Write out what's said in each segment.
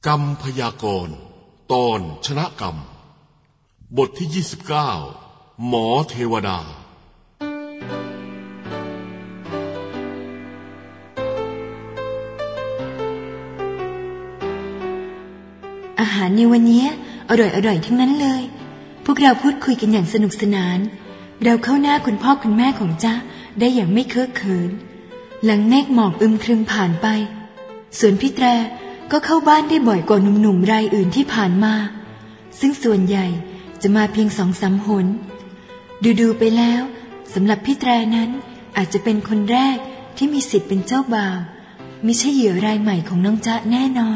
กรรมพยากรณ์ตอนชนะกรรมบทที่29หมอเทวดาอาหารในวันนี้อร่อยทั้งนั้นเลยพวกเราพูดคุยกันอย่างสนุกสนานเราเข้าหน้าคุณพ่อคุณแม่ของจ๊ะได้อย่างไม่เคอะเขินหลังเมฆหมอกอึมครึมผ่านไปส่วนพี่แตรก็เข้าบ้านได้บ่อยกว่าหนุ่มๆรายอื่นที่ผ่านมาซึ่งส่วนใหญ่จะมาเพียง2-3 หนดูไปแล้วสำหรับพี่แตรนั้นอาจจะเป็นคนแรกที่มีสิทธิ์เป็นเจ้าบ่าวมิใช่เหยื่อรายใหม่ของน้องจ๊ะแน่นอน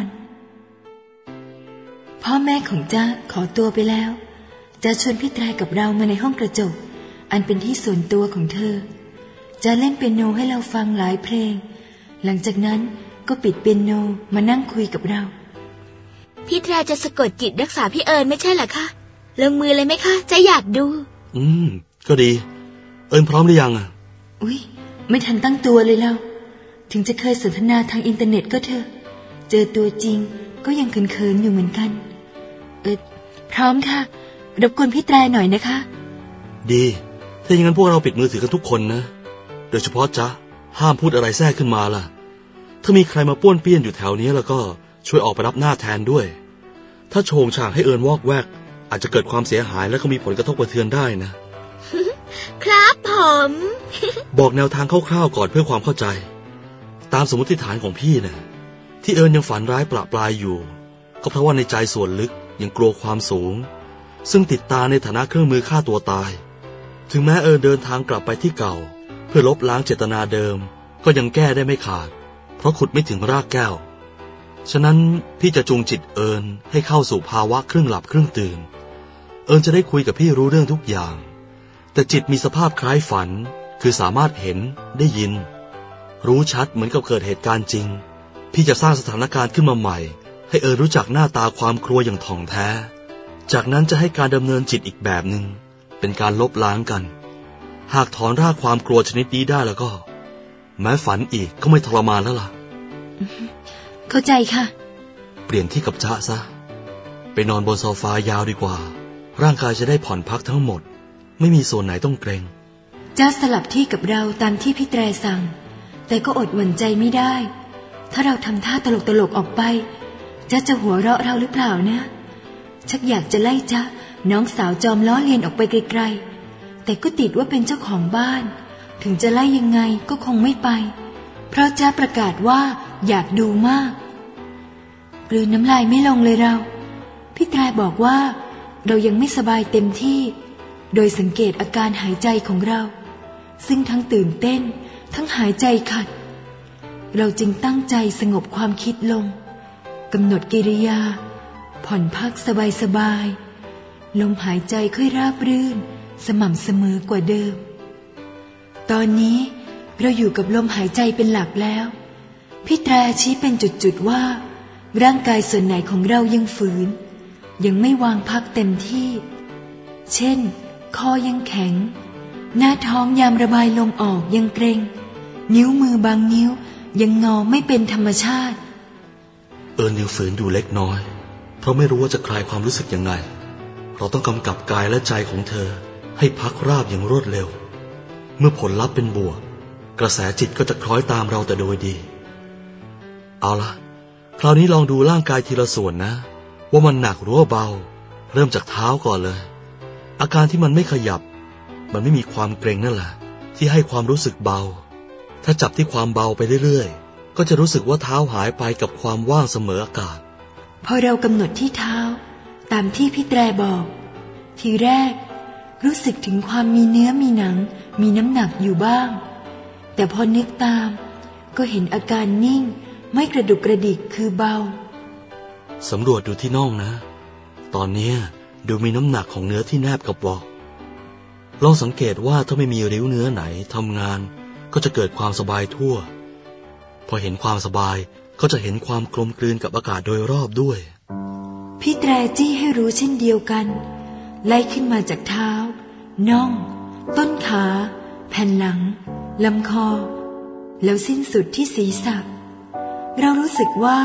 พ่อแม่ของจ๊ะขอตัวไปแล้วจ๊ะชวนพี่แตรกับเรามาในห้องกระจกอันเป็นที่ส่วนตัวของเธอจ๊ะเล่นเปียโนให้เราฟังหลายเพลงหลังจากนั้นก็ปิดเปียโนมานั่งคุยกับเราพี่แตรจะสะกดจิตรักษาพี่เอิญไม่ใช่เหรอคะลงมือเลยไหมคะจะอยากดูก็ดีเอิญพร้อมหรือยังอ่ะอุ๊ยไม่ทันตั้งตัวเลยเราถึงจะเคยสนทนาทางอินเทอร์เน็ตก็เถอะเจอตัวจริงก็ยังเขินๆอยู่เหมือนกันพร้อมค่ะรบกวนพี่แตรหน่อยนะคะดีถ้าอย่างนั้นพวกเราปิดมือถือกันทุกคนนะโดยเฉพาะจ๊ะห้ามพูดอะไรแทรกขึ้นมาล่ะถ้ามีใครมาป้วนเปี้ยนอยู่แถวนี้แล้วก็ช่วยออกไปรับหน้าแทนด้วยถ้าโฉงฉางให้เอิญวอกแวกอาจจะเกิดความเสียหายและก็มีผลกระทบกระเทือนได้นะครับผมบอกแนวทางคร่าวๆก่อนเพื่อความเข้าใจตามสมมติฐานของพี่นะที่เอิญยังฝันร้ายประปรายอยู่ก็เพราะว่าในใจส่วนลึกยังกลัวความสูงซึ่งติดตาในฐานะเครื่องมือฆ่าตัวตายถึงแม้เอิญเดินทางกลับไปที่เก่าเพื่อลบล้างเจตนาเดิมก็ยังแก้ได้ไม่ขาดเพราะขุดไม่ถึงรากแก้วฉะนั้นพี่จะจูงจิตเอิญให้เข้าสู่ภาวะครึ่งหลับครึ่งตื่นเอิญจะได้คุยกับพี่รู้เรื่องทุกอย่างแต่จิตมีสภาพคล้ายฝันคือสามารถเห็นได้ยินรู้ชัดเหมือนกับเกิดเหตุการณ์จริงพี่จะสร้างสถานการณ์ขึ้นมาใหม่ให้เอิญรู้จักหน้าตาความกลัวอย่างถ่องแท้จากนั้นจะให้การดำเนินจิตอีกแบบหนึ่งเป็นการลบล้างกันหากถอนรากความกลัวชนิดนี้ได้แล้วก็แม้ฝันอีกก็ไม่ทรมานแล้วล่ะเข้าใจค่ะเปลี่ยนที่กับจ๊ะซะไปนอนบนโซฟายาวดีกว่าร่างกายจะได้ผ่อนพักทั้งหมดไม่มีส่วนไหนต้องเกรงจ๊ะสลับที่กับเราตามที่พี่แตรสั่งแต่ก็อดหวั่นใจไม่ได้ถ้าเราทำท่าตลกออกไปจ๊ะจะหัวเราะเราหรือเปล่านะชักอยากจะไล่จ๊ะน้องสาวจอมล้อเลียนออกไปไกลๆแต่ก็ติดว่าเป็นเจ้าของบ้านถึงจะไล่ยังไงก็คงไม่ไปเพราะจ๊ะประกาศว่าอยากดูมากกลืนน้ำลายไม่ลงเลยเราพี่แตรบอกว่าเรายังไม่สบายเต็มที่โดยสังเกตอาการหายใจของเราซึ่งทั้งตื่นเต้นทั้งหายใจขัดเราจึงตั้งใจสงบความคิดลงกำหนดกิริยาผ่อนพักสบายๆลมหายใจค่อยราบรื่นสม่ำเสมอกว่าเดิมตอนนี้เราอยู่กับลมหายใจเป็นหลักแล้วพี่แตรชี้เป็นจุดๆว่าร่างกายส่วนไหนของเรายังฝืนยังไม่วางพักเต็มที่เช่นคอยังแข็งหน้าท้องยามระบายลมออกยังเกร็งนิ้วมือบางนิ้วยังงอไม่เป็นธรรมชาติเอิญยังฝืนอยู่เล็กน้อยเพราะไม่รู้ว่าจะคลายความรู้สึกยังไงเราต้องกำกับกายและใจของเธอให้พักราบอย่างรวดเร็วเมื่อผลลัพธ์เป็นบวกกระแสจิตก็จะคล้อยตามเราแต่โดยดีเอาล่ะคราวนี้ลองดูร่างกายทีละส่วนนะว่ามันหนักหรือว่าเบาเริ่มจากเท้าก่อนเลยอาการที่มันไม่ขยับมันไม่มีความเกร็งนั่นแหละที่ให้ความรู้สึกเบาถ้าจับที่ความเบาไปเรื่อยๆก็จะรู้สึกว่าเท้าหายไปกับความว่างเสมออากาศพอเรากำหนดที่เท้าตามที่พี่แตรบอกทีแรกรู้สึกถึงความมีเนื้อมีหนังมีน้ำหนักอยู่บ้างแต่พอนึกตามก็เห็นอาการนิ่งไม่กระดุกกระดิกคือเบาสำรวจดูที่น่องนะตอนนี้ดูมีน้ำหนักของเนื้อที่แนบกับเบาะลองสังเกตว่าถ้าไม่มีริ้วเนื้อไหนทำงานก็จะเกิดความสบายทั่วพอเห็นความสบายก็จะเห็นความกลมกลืนกับอากาศโดยรอบด้วยพี่แตรจี้ให้รู้เช่นเดียวกันไล่ขึ้นมาจากเท้าน่องต้นขาแผ่นหลังลำคอแล้วสิ้นสุดที่ศีรษะเรารู้สึกว่า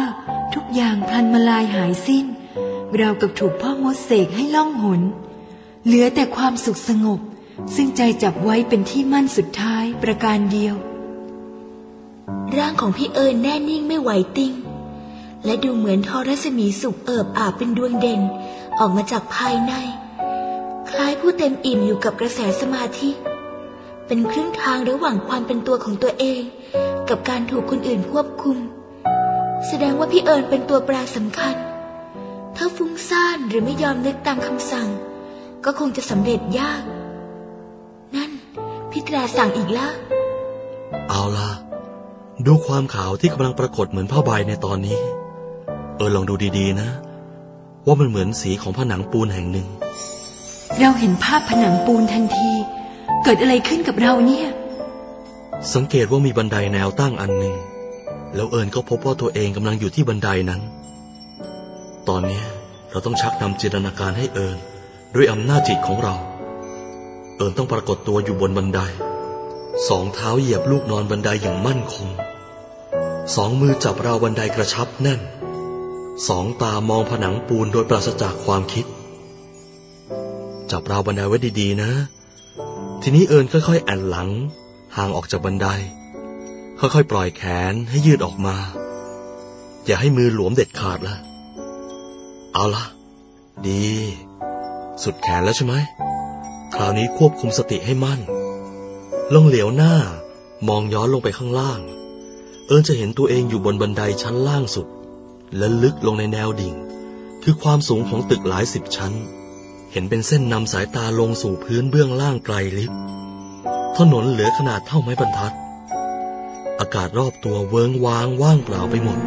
ทุกอย่างพลันมาลายหายสิ้นราวกับถูกพ่อมดเสกให้ล่องหนเหลือแต่ความสุขสงบซึ่งใจจับไว้เป็นที่มั่นสุดท้ายประการเดียวร่างของพี่เอิญแน่นิ่งไม่ไหวติงและดูเหมือนทอรัศมีสุขเอิบอาบเป็นดวงเด่นออกมาจากภายในคล้ายผู้เต็มอิ่มอยู่กับกระแสสมาธิเป็นครึ่งทางระหว่างความเป็นตัวของตัวเองกับการถูกคนอื่นควบคุมแสดงว่าพี่เอิญเป็นตัวแปรสำคัญถ้าฟุ้งซ่านหรือไม่ยอมนึกตามคำสั่งก็คงจะสำเร็จยากนั่นพี่แตรสั่งอีกแล้วเอาล่ะดูความขาวที่กำลังปรากฏเหมือนผ้าใบในตอนนี้ลองดูดีๆนะว่ามันเหมือนสีของผนังปูนแห่งหนึ่งเราเห็นภาพผนังปูนทันทีเกิดอะไรขึ้นกับเราเนี่ยสังเกตว่ามีบันไดแนวตั้งอันหนึ่งแล้วก็พบว่าตัวเองกำลังอยู่ที่บันไดนั้นตอนนี้เราต้องชักนำจินตนาการให้ด้วยอำนาจจิตของเราต้องปรากฏตัวอยู่บนบันได2 เท้าเหยียบลูกนอนบันไดอย่างมั่นคง2 มือจับราวบันไดกระชับแน่น2 ตามองผนังปูนโดยปราศจากความคิดจับราวบันไดไว้ดีๆนะทีนี้ค่อยๆแอนหลังห่างออกจากบันไดค่อยๆปล่อยแขนให้ยืดออกมาอย่าให้มือหลวมเด็ดขาดละเอาละดีสุดแขนแล้วใช่ไหมคราวนี้ควบคุมสติให้มั่นลองเหลียวหน้ามองย้อนลงไปข้างล่างจะเห็นตัวเองอยู่บนบันไดชั้นล่างสุดและลึกลงในแนวดิ่งคือความสูงของตึกหลาย10 ชั้นเห็นเป็นเส้นนำสายตาลงสู่พื้นเบื้องล่างไกลลิบถนนเหลือขนาดเท่าไม้บรรทัดอากาศรอบตัวเวิ้งว้างว่างเปล่าไปหมด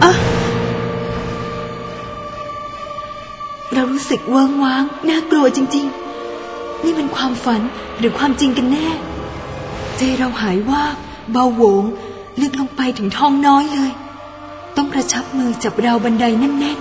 เรารู้สึกเวิ้งว้างน่ากลัวจริงๆนี่มันความฝันหรือความจริงกันแน่ใจเราหายว่าเบาโหวงลึกลงไปถึงท้องน้อยเลยต้องกระชับมือจับราวบันไดแน่น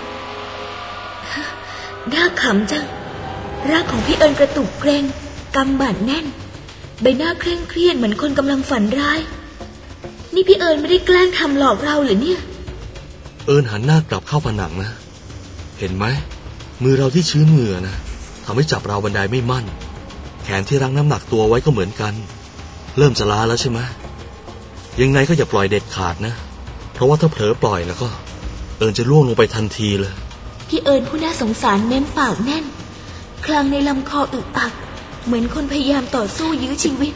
ๆน่าขำจังร่างของพี่เอิญกระตุกเกรงกำบั่นแน่นใบหน้าเคร่งเครียดเหมือนคนกำลังฝันร้ายนี่พี่เอิญไม่ได้แกล้งทำหลอกเราหรือเนี่ยหันหน้ากลับเข้าผนังนะเห็นไหมมือเราที่ชื้นเหงื่อนะทำให้จับราวบันไดไม่มั่นแขนที่รั้งน้ำหนักตัวไว้ก็เหมือนกันเริ่มจะล้าแล้วใช่ไหมยังไงก็อย่าปล่อยเด็ดขาดนะเพราะว่าถ้าเผลอปล่อยแล้วก็จะล่วงลงไปทันทีเลยพี่เอิญผู้น่าสงสารเม้มปากแน่นคลางในลำคออึกอักเหมือนคนพยายามต่อสู้ยื้อชีวิต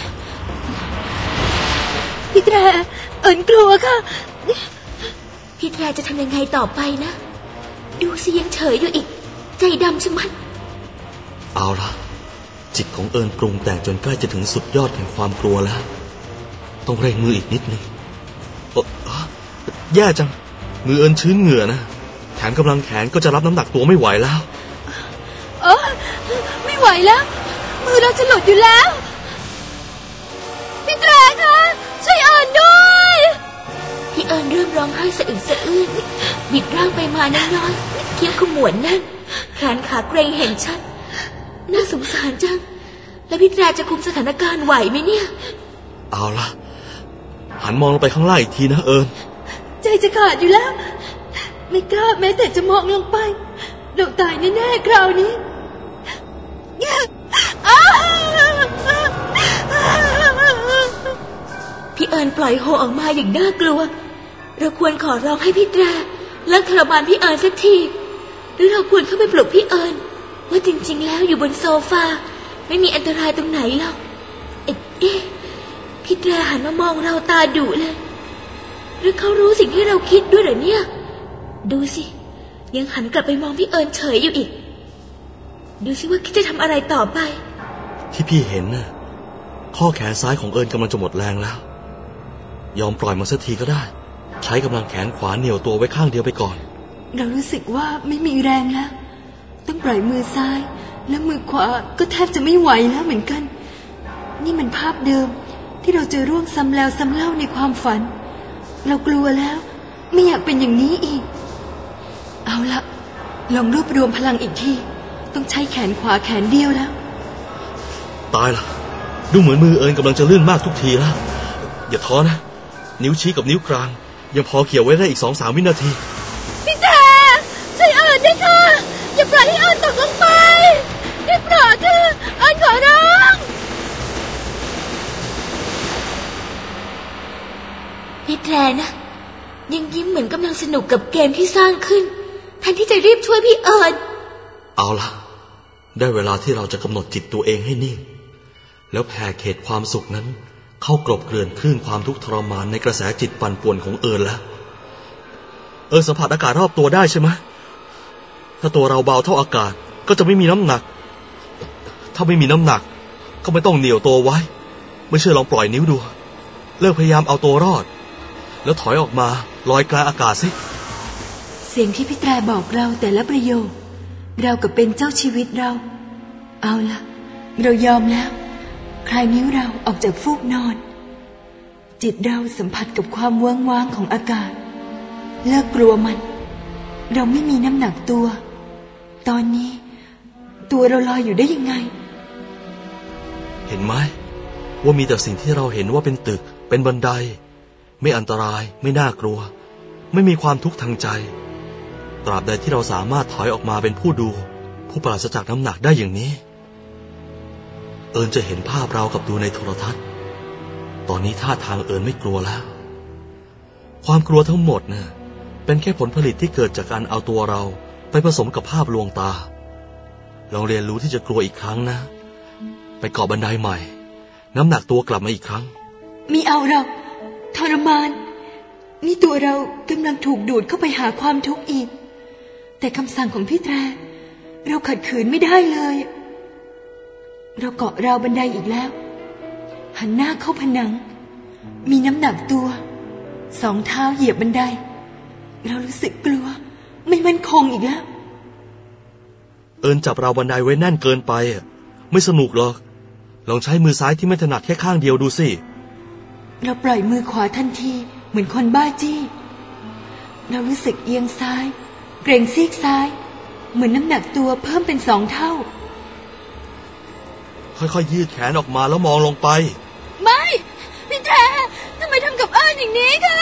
พี่แตรกลัวค่ะพี่แตรจะทำยังไงต่อไปนะดูสิยังเฉยอยู่อีกใจดำชะมัดเอาละจิตของปรุงแต่งจนใกล้จะถึงสุดยอดแห่งความกลัวแล้วต้องเร่งมืออีกนิดนึงแย่จังมือชื้นเหงื่อนะแขนกำลังแขนก็จะรับน้ำหนักตัวไม่ไหวแล้วไม่ไหวแล้วมือเราจะหลุดอยู่แล้วพี่แตรคะช่วยด้วยพี่เริ่มร้องไห้สะอึกสะอื้นบิดร่างไปมาน้อยๆเคี้ยวขมวดแน่นแขนขาเกร็งเห็นชัดน่าสงสารจังแล้วพี่แตรจะคุมสถานการณ์ไหวไหมเนี่ยเอาล่ะหันมองลงไปข้างล่างอีกทีนะใจจะขาดอยู่แล้วไม่กล้าแม้แต่จะมองลงไปเราตายแน่ๆคราวนี้พี่ปล่อยโฮออกมาอย่างน่ากลัวเราควรขอร้องให้พี่แตรเลิกทรมานพี่สักทีหรือเราควรเข้าไปปลุกพี่ว่าจริงๆแล้วอยู่บนโซฟาไม่มีอันตรายตรงไหนหรอกพี่แตรหันมามองเราตาดุเลยหรือเขารู้สิ่งที่เราคิดด้วยเหรอเนี่ยดูสิยังหันกลับไปมองพี่เฉยอยู่อีกดูสิว่าคิดจะทำอะไรต่อไปที่พี่เห็นน่ะข้อแขนซ้ายของกำลังจะหมดแรงแล้วยอมปล่อยมันสักทีก็ได้ใช้กำลังแขนขวาเหนี่ยวตัวไว้ข้างเดียวไปก่อนเรารู้สึกว่าไม่มีแรงแล้วต้องปล่อยมือซ้ายและมือขวาก็แทบจะไม่ไหวแล้วเหมือนกันนี่มันภาพเดิมที่เราเจอร่วงซ้ำแล้วซ้ำเล่าในความฝันเรากลัวแล้วไม่อยากเป็นอย่างนี้อีกเอาละลองรวบรวมพลังอีกทีต้องใช้แขนขวาแขนเดียวแล้วตายละดูเหมือนมือกำลังจะลื่นมากทุกทีแล้วอย่าท้อนะนิ้วชี้กับนิ้วกลางยังพอเกี่ยวไว้ได้อีก 2-3 วินาทีพี่แต่ช่วยเอิญด้วยค่ะอย่าปล่อยให้เอิญตกลงไปได้โปรดเถอะเอิญขอร้องพี่แทรนะยังยิ้มเหมือนกำลังสนุกกับเกมที่สร้างขึ้นแทนที่จะรีบช่วยพี่เอิญเอาล่ะได้เวลาที่เราจะกำหนดจิตตัวเองให้นิ่งแล้วแผ่เขตความสุขนั้นเข้ากลบเกลื่อนคลื่นความทุกข์ทรมานในกระแสจิตปั่นป่วนของเอิญแล้วสัมผัสอากาศรอบตัวได้ใช่ไหมถ้าตัวเราเบาเท่าอากาศก็จะไม่มีน้ำหนักถ้าไม่มีน้ำหนักก็ไม่ต้องเหนี่ยวตัวไว้ไม่เชื่อลองปล่อยนิ้วดูเลิกพยายามเอาตัวรอดแล้วถอยออกมาลอยกลางอากาศสิเสียงที่พี่แตรบอกเราแต่ละประโยคเรากับเป็นเจ้าชีวิตเราเอาล่ะเรายอมแล้วคลายนิ้วเราออกจากฟูกนอนจิตเราสัมผัสกับความเวิ้งว้างของอากาศเลิกกลัวมันเราไม่มีน้ำหนักตัวตอนนี้ตัวเราลอยอยู่ได้ยังไงเห็นไหมว่ามีแต่สิ่งที่เราเห็นว่าเป็นตึกเป็นบันไดไม่อันตรายไม่น่ากลัวไม่มีความทุกข์ทางใจตราบใดที่เราสามารถถอยออกมาเป็นผู้ดูผู้ปราศจากน้ำหนักได้อย่างนี้เอิญจะเห็นภาพเรากับดูในโทรทัศน์ตอนนี้ท่าทางเอิญไม่กลัวแล้วความกลัวทั้งหมดน่ะเป็นแค่ผลผลิตที่เกิดจากการเอาตัวเราไปผสมกับภาพลวงตาลองเรียนรู้ที่จะกลัวอีกครั้งนะไปเกาะบันไดใหม่น้ำหนักตัวกลับมาอีกครั้งมีเอาเราทรมานนี่ตัวเรากำลังถูกดูดเข้าไปหาความทุกข์อีกแต่คำสั่งของพี่แตรเราขัดขืนไม่ได้เลยเราเกาะราวบันไดอีกแล้วหันหน้าเข้าผนังมีน้ำหนักตัว2 เท้าเหยียบบันไดเรารู้สึกกลัวไม่มั่นคงอีกแล้วเอิญจับราวบันไดไว้แน่นเกินไปไม่สนุกหรอกลองใช้มือซ้ายที่ไม่ถนัดแค่ข้างเดียวดูสิเราปล่อยมือขวาทันทีเหมือนคนบ้าจี้เรารู้สึกเอียงซ้ายเกรงซีกซ้ายเหมือนน้ำหนักตัวเพิ่มเป็น2 เท่าค่อยๆยืดแขนออกมาแล้วมองลงไปไม่พี่แททำไมทำกับเอิญอย่างนี้คะ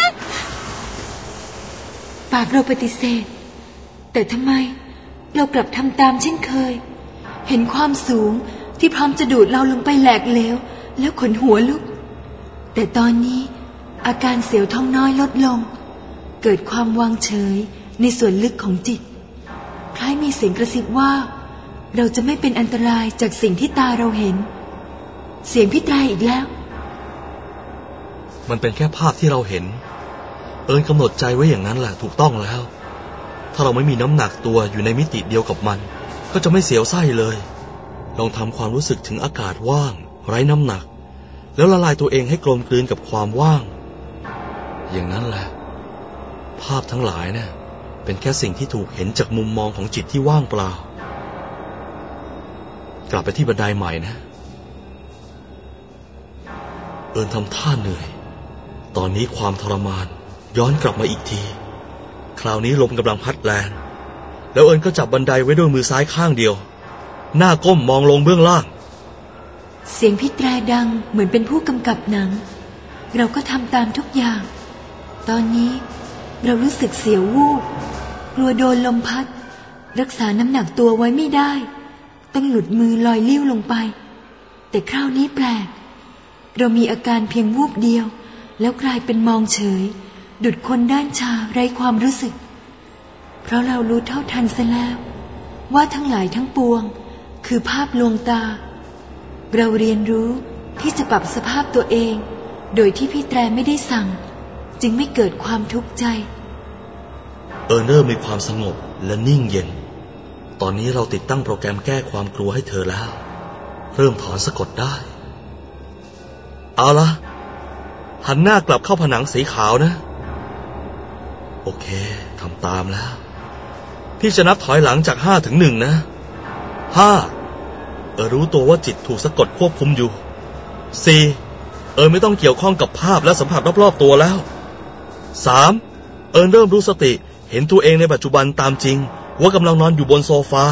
ปากเราปฏิเสธแต่ทำไมเรากลับทำตามเช่นเคยเห็นความสูงที่พร้อมจะดูดเราลงไปแหลกเหลวแล้วขนหัวลุกแต่ตอนนี้อาการเสียวท้องน้อยลดลงเกิดความวางเฉยในส่วนลึกของจิตคล้ายมีเสียงกระซิบว่าเราจะไม่เป็นอันตรายจากสิ่งที่ตาเราเห็นเสียงพี่แตรอีกแล้วมันเป็นแค่ภาพที่เราเห็นเอิญกำหนดใจไว้อย่างนั้นแหละถูกต้องแล้วถ้าเราไม่มีน้ำหนักตัวอยู่ในมิติเดียวกับมันก็จะไม่เสียวไส้เลยลองทำความรู้สึกถึงอากาศว่างไร้น้ำหนักแล้วละลายตัวเองให้กลมกลืนกับความว่างอย่างนั้นแหละภาพทั้งหลายเนี่ยเป็นแค่สิ่งที่ถูกเห็นจากมุมมองของจิตที่ว่างเปล่ากลับไปที่บันไดใหม่นะเอิญทำท่าเหนื่อยตอนนี้ความทรมานย้อนกลับมาอีกทีคราวนี้ลมกำลังพัดแรงแล้วเอิญก็จับบันไดไว้ด้วยมือซ้ายข้างเดียวหน้าก้มมองลงเบื้องล่างเสียงพี่แตรดังเหมือนเป็นผู้กำกับหนังเราก็ทำตามทุกอย่างตอนนี้เรารู้สึกเสียววูบกลัวโดนลมพัดรักษาน้ำหนักตัวไว้ไม่ได้ต้องหลุดมือลอยลิ้วลงไปแต่คราวนี้แปลกเรามีอาการเพียงวูบเดียวแล้วกลายเป็นมองเฉยดุจคนด้านชาไร้ความรู้สึกเพราะเรารู้เท่าทันซะแล้วว่าทั้งหลายทั้งปวงคือภาพลวงตาเราเรียนรู้ที่จะปรับสภาพตัวเองโดยที่พี่แตรไม่ได้สั่งจึงไม่เกิดความทุกข์ใจเริ่มมีความสงบและนิ่งเย็นตอนนี้เราติดตั้งโปรแกรมแก้ความกลัวให้เธอแล้วเริ่มถอนสะกดได้เอาละหันหน้ากลับเข้าผนังสีขาวนะโอเคทำตามแล้วพี่จะนับถอยหลังจาก5 ถึง 1นะ5รู้ตัวว่าจิตถูกสะกดควบคุมอยู่4ไม่ต้องเกี่ยวข้องกับภาพและสัมผัสรอบๆตัวแล้ว3เริ่มรู้สติเห็นตัวเองในปัจจุบันตามจริงว่ากำลังนอนอยู่บนโซฟา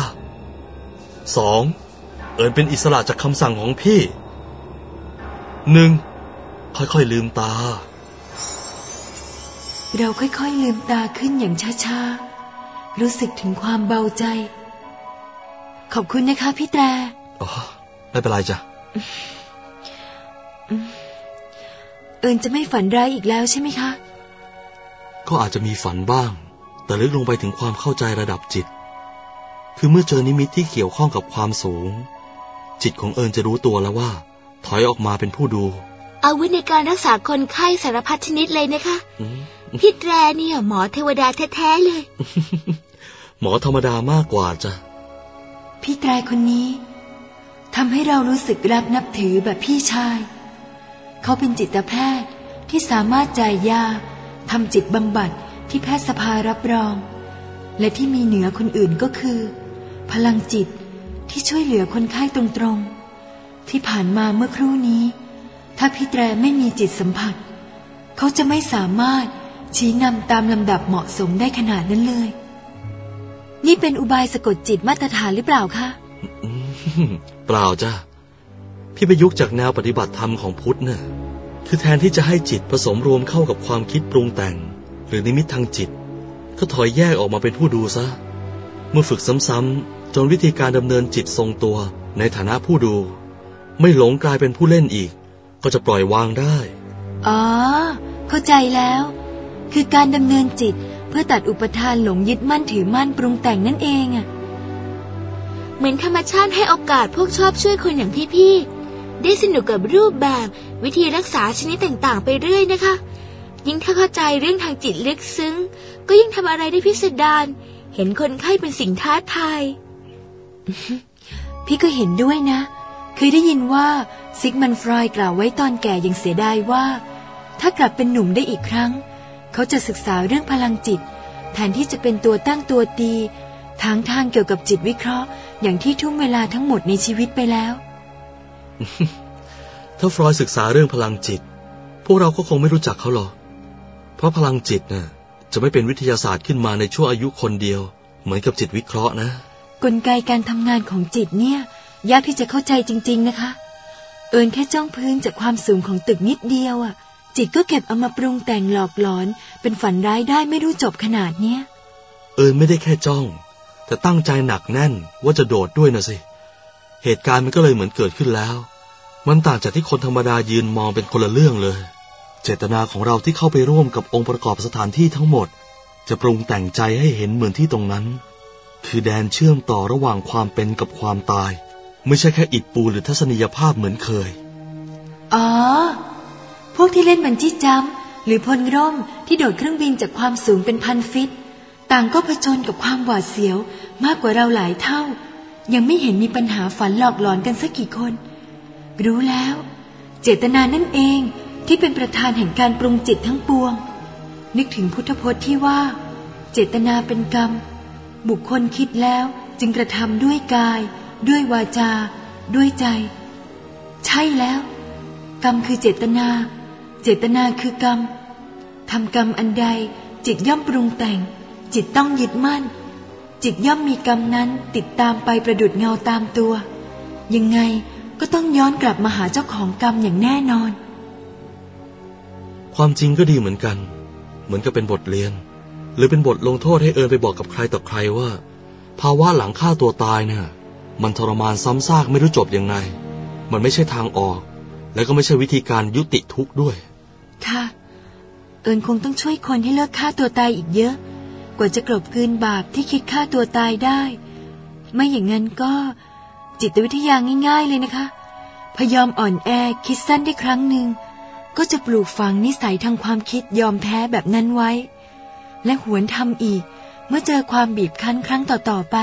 2เป็นอิสระจากคำสั่งของพี่1ค่อยๆลืมตาเราค่อยๆลืมตาขึ้นอย่างช้าๆรู้สึกถึงความเบาใจขอบคุณนะคะพี่แตรอ๋อไม่เป็นไรจ้ะเอิญจะไม่ฝันร้ายอีกแล้วใช่ไหมคะก็อาจจะมีฝันบ้างแต่ลึกลงไปถึงความเข้าใจระดับจิตคือเมื่อเจอนิมิตที่เกี่ยวข้องกับความสูงจิตของเอิญจะรู้ตัวแล้วว่าถอยออกมาเป็นผู้ดูอาวุธในการรักษาคนไข้สารพัดชนิดเลยนะคะพี่แตรเนี่ยหมอเทวดาแท้ๆเลยหมอธรรมดามากกว่าจ้ะพี่แตรคนนี้ทำให้เรารู้สึกรักนับถือแบบพี่ชายเขาเป็นจิตแพทย์ที่สามารถจ่ายยาทำจิตบำบัดที่แพทยสภารับรองและที่มีเหนือคนอื่นก็คือพลังจิตที่ช่วยเหลือคนไข้ตรงๆที่ผ่านมาเมื่อครู่นี้ถ้าพี่แตรไม่มีจิตสัมผัสเขาจะไม่สามารถชี้นำตามลำดับเหมาะสมได้ขนาดนั้นเลยนี่เป็นอุบายสะกดจิตมาตรฐานหรือเปล่าคะเปล่าจ้ะพี่ประยุกต์จากแนวปฏิบัติธรรมของพุทธน่ะคือแทนที่จะให้จิตผสมรวมเข้ากับความคิดปรุงแต่งหรือนิมิตทางจิตก็ถอยแยกออกมาเป็นผู้ดูซะเมื่อฝึกซ้ำๆจนวิธีการดำเนินจิตทรงตัวในฐานะผู้ดูไม่หลงกลายเป็นผู้เล่นอีกก็จะปล่อยวางได้อ๋อเข้าใจแล้วคือการดำเนินจิตเพื่อตัดอุปทานหลงยึดมั่นถือมั่นปรุงแต่งนั่นเองอะเหมือนธรรมชาติให้โอกาสพวกชอบช่วยคนอย่างพี่ๆได้สนุกกับรูปแบบวิธีรักษาชนิดต่างๆไปเรื่อยนะคะยิ่งถ้าเข้าใจเรื่องทางจิตลึกซึ้งก็ยิ่งทำอะไรได้พิสดารเห็นคนไข้เป็นสิ่งท้าทายพี่ก็เห็นด้วยนะเคยได้ยินว่าซิกมันฟรอยด์กล่าวไว้ตอนแก่ยังเสียดายว่าถ้ากลับเป็นหนุ่มได้อีกครั้งเขาจะศึกษาเรื่องพลังจิตแทนที่จะเป็นตัวตั้งตัวตีทางเกี่ยวกับจิตวิเคราะห์อย่างที่ทุ่มเวลาทั้งหมดในชีวิตไปแล้วถ้าฟรอยด์ศึกษาเรื่องพลังจิตพวกเราก็คงไม่รู้จักเขาหรอกเพราะพลังจิตน่ะจะไม่เป็นวิทยาศาสตร์ขึ้นมาในช่วงอายุคนเดียวเหมือนกับจิตวิเคราะห์นะกลไกการทำงานของจิตเนี่ยยากที่จะเข้าใจจริงๆนะคะเอิญแค่จ้องพื้นจากความสูงของตึกนิดเดียวอ่ะจิตก็เก็บเอามาปรุงแต่งหลอกหลอนเป็นฝันร้ายได้ไม่รู้จบขนาดเนี้ยเอิญไม่ได้แค่จ้องแต่ตั้งใจหนักแน่นว่าจะโดดด้วยนะสิเหตุการณ์มันก็เลยเหมือนเกิดขึ้นแล้วมันต่างจากที่คนธรรมดายืนมองเป็นคนละเรื่องเลยเจตนาของเราที่เข้าไปร่วมกับองค์ประกอบสถานที่ทั้งหมดจะปรุงแต่งใจให้เห็นเหมือนที่ตรงนั้นคือแดนเชื่อมต่อระหว่างความเป็นกับความตายไม่ใช่แค่อิฐปูหรือทัศนียภาพเหมือนเคยอ๋อพวกที่เล่นบันจี้จัมป์หรือพลร่มที่โดดเครื่องบินจากความสูงเป็นพันฟิตต่างก็ผจญกับความหวาดเสียวมากกว่าเราหลายเท่ายังไม่เห็นมีปัญหาฝันหลอกหลอนกันสักกี่คนรู้แล้วเจตนานั่นเองที่เป็นประธานแห่งการปรุงจิตทั้งปวงนึกถึงพุทธพจน์ที่ว่าเจตนาเป็นกรรมบุคคลคิดแล้วจึงกระทำด้วยกายด้วยวาจาด้วยใจใช่แล้วกรรมคือเจตนาเจตนาคือกรรมทำกรรมอันใดจิตย่อมปรุงแต่งจิตต้องยึดมั่นจิตย่อมมีกรรมนั้นติดตามไปประดุจเงาตามตัวยังไงก็ต้องย้อนกลับมาหาเจ้าของกรรมอย่างแน่นอนความจริงก็ดีเหมือนกันเหมือนกับเป็นบทเรียนหรือเป็นบทลงโทษให้เอิญไปบอกกับใครต่อใครว่าภาวะหลังฆ่าตัวตายเนี่ยมันทรมานซ้ำซากไม่รู้จบยังไงมันไม่ใช่ทางออกและก็ไม่ใช่วิธีการยุติทุกข์ด้วยค่ะเอิญคงต้องช่วยคนให้เลิกฆ่าตัวตายอีกเยอะกว่าจะกลบกลืนบาปที่คิดฆ่าตัวตายได้ไม่อย่างนั้นก็จิตวิทยาง่ายๆเลยนะคะพยอมอ่อนแอคิดสั้นได้ครั้งหนึ่งก็จะปลูกฝังนิสัยทางความคิดยอมแพ้แบบนั้นไว้และหวนทำอีกเมื่อเจอความบีบคั้นครั้งต่อๆไป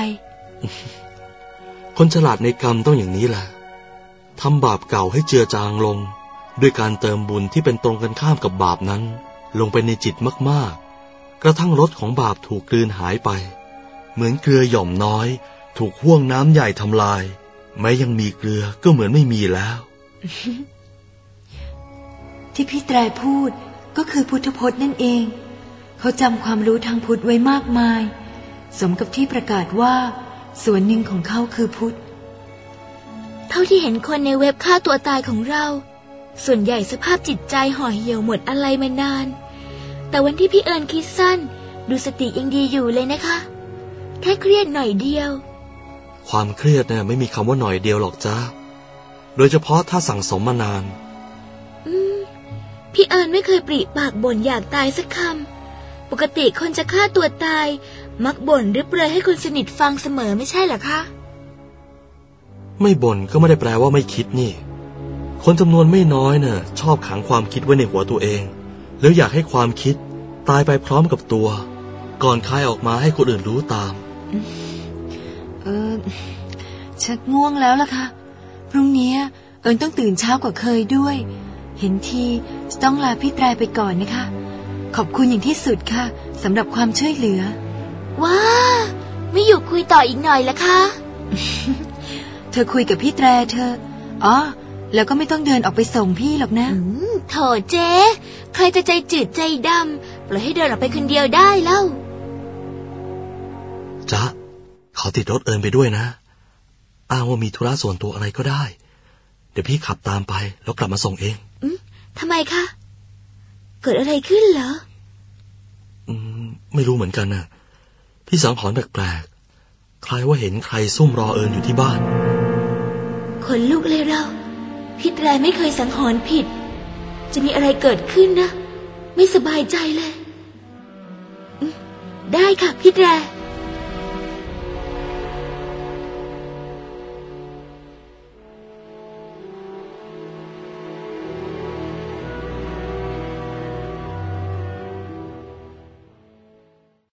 คนฉลาดในกรรมต้องอย่างนี้แหละทำบาปเก่าให้เจือจางลงด้วยการเติมบุญที่เป็นตรงกันข้ามกับบาปนั้นลงไปในจิตมากๆกระทั่งรสของบาปถูกกลืนหายไปเหมือนเกลือหย่อมน้อยถูกห้วงน้ำใหญ่ทำลายแม้ยังมีเกลือก็เหมือนไม่มีแล้วที่พี่แตรพูดก็คือพุทธพจน์นั่นเองเขาจำความรู้ทางพุทธไว้มากมายสมกับที่ประกาศว่าส่วนหนึ่งของเขาคือพุทธเท่าที่เห็นคนในเว็บฆ่าตัวตายของเราส่วนใหญ่สภาพจิตใจห่อเหี่ยวหมดอะไรมานานแต่วันที่พี่เอิญคิดสั้นดูสติยังดีอยู่เลยนะคะแค่เครียดหน่อยเดียวความเครียดเนี่ยไม่มีคำว่าหน่อยเดียวหรอกจ้าโดยเฉพาะถ้าสั่งสมมานานพี่เอิญไม่เคยปริปากบ่นอยากตายสักคำปกติคนจะฆ่าตัวตายมักบ่นหรือเปรยให้คนสนิทฟังเสมอไม่ใช่เหรอคะไม่บ่นก็ไม่ได้แปลว่าไม่คิดนี่คนจำนวนไม่น้อยเนี่ยชอบขังความคิดไว้ในหัวตัวเองแล้วอยากให้ความคิดตายไปพร้อมกับตัวก่อนคายออกมาให้คนอื่นรู้ตามชักง่วงแล้วล่ะค่ะพรุ่งนี้เอิญต้องตื่นเช้ากว่าเคยด้วยเห็นทีจะต้องลาพี่แตรไปก่อนนะคะขอบคุณอย่างที่สุดค่ะสำหรับความช่วยเหลือว้าไม่อยู่คุยต่ออีกหน่อยละคะเธอคุยกับพี่แตรเธออ๋อแล้วก็ไม่ต้องเดินออกไปส่งพี่หรอกนะโถเจ๊ใครจะใจจืดใจดำปล่อยให้เดินออกไปคนเดียวได้เล่าจ๊ะเขาติดรถเอิญไปด้วยนะอ้างว่ามีธุระส่วนตัวอะไรก็ได้เดี๋ยวพี่ขับตามไปแล้วกลับมาส่งเองทำไมคะเกิดอะไรขึ้นเหรอไม่รู้เหมือนกันนะพี่สังหรณ์แปลกๆคล้ายว่าเห็นใครซุ่มรอเอิญอยู่ที่บ้านขนลุกเลยเราพี่แตรไม่เคยสังหรณ์ผิดจะมีอะไรเกิดขึ้นนะไม่สบายใจเลยได้ค่ะพี่แตร